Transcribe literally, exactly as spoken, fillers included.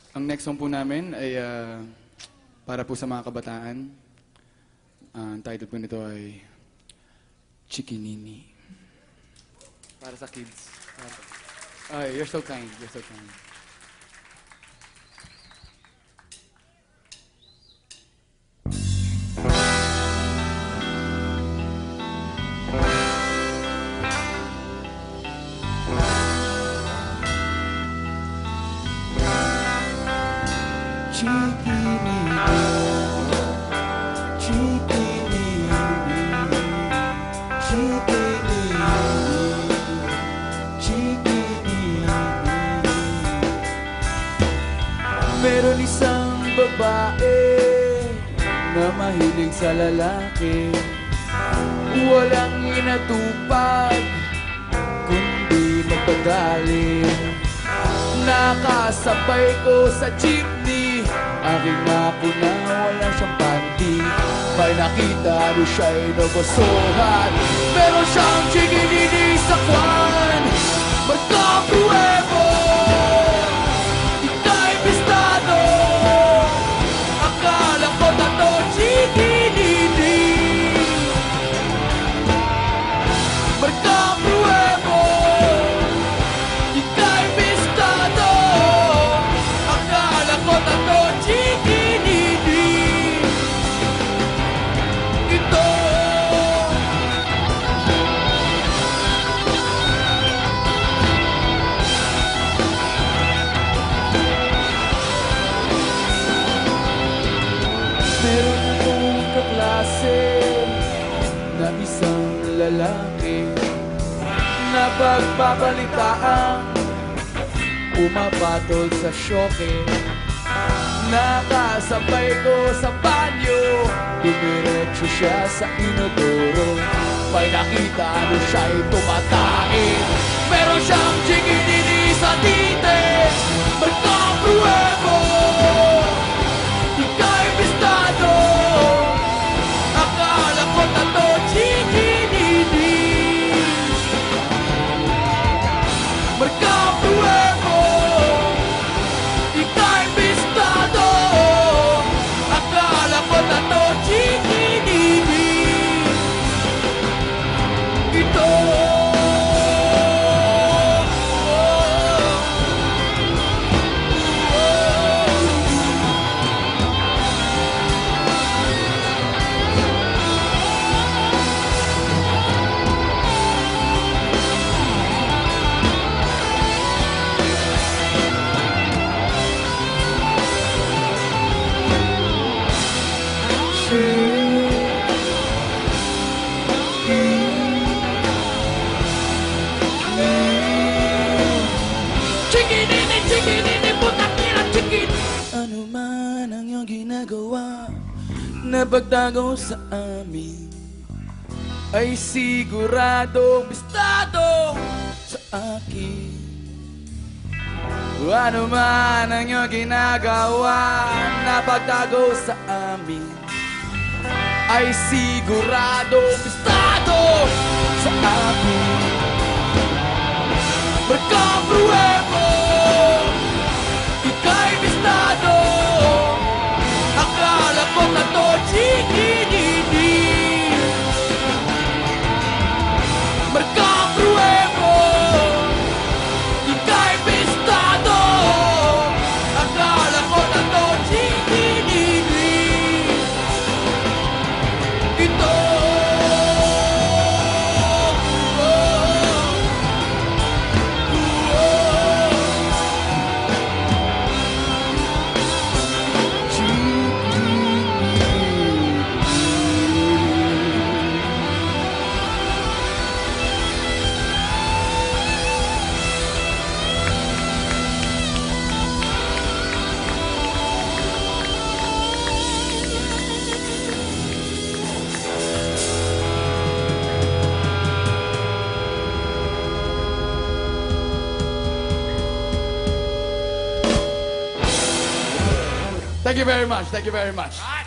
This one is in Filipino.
Ang next song po namin ay ah, para po sa mga kabataan. Ah, ang title po nito ay Chikinini. Para sa kids. Ay, you're so kind. You're so kind. Chikinini, chikinini, chikinini, chikinini. Meron isang babae na mahilig sa lalaki, walang inatupag kundi magpagaling. Nakasabay ko sa jeepney, aking ako na wala siyang panty. May nakita rin siya'y nabasohan, meron siyang chikinini sa kwan. Magkapuwebo, ika'y bistado, akala ko tato chikinini. Magkapuwebo, ika'y bistado, akala ko tato chikinini. Ito meron akong kaklase na isang lalaki na pagpapalitaang pumapatol sa syoke. Nakasabay ko sa banyo, dumiretso siya sa inodoro. May nakita ano siya'y tumatae, meron siyang chikinini sa tite. Magkapuwebo, ika'y bistado, akala ko tato chikinini. Magkapuwebo, ika'y bistado, akala ko tato chikinini. Ito chikinini, chikinini, putang ina, chikin. Ano man ang iyong ginagawa na pagtago sa amin, ay siguradong bistado sa akin. Ano man ang iyong ginagawa na pagtago sa amin, ay siguradong bistado sa akin. Magkapuwebo, ika'y bistado, akala ko tato chikinini. Magkapuwebo, ika'y bistado, akala ko tato chikinini. Ito Thank you very much. Thank you very much.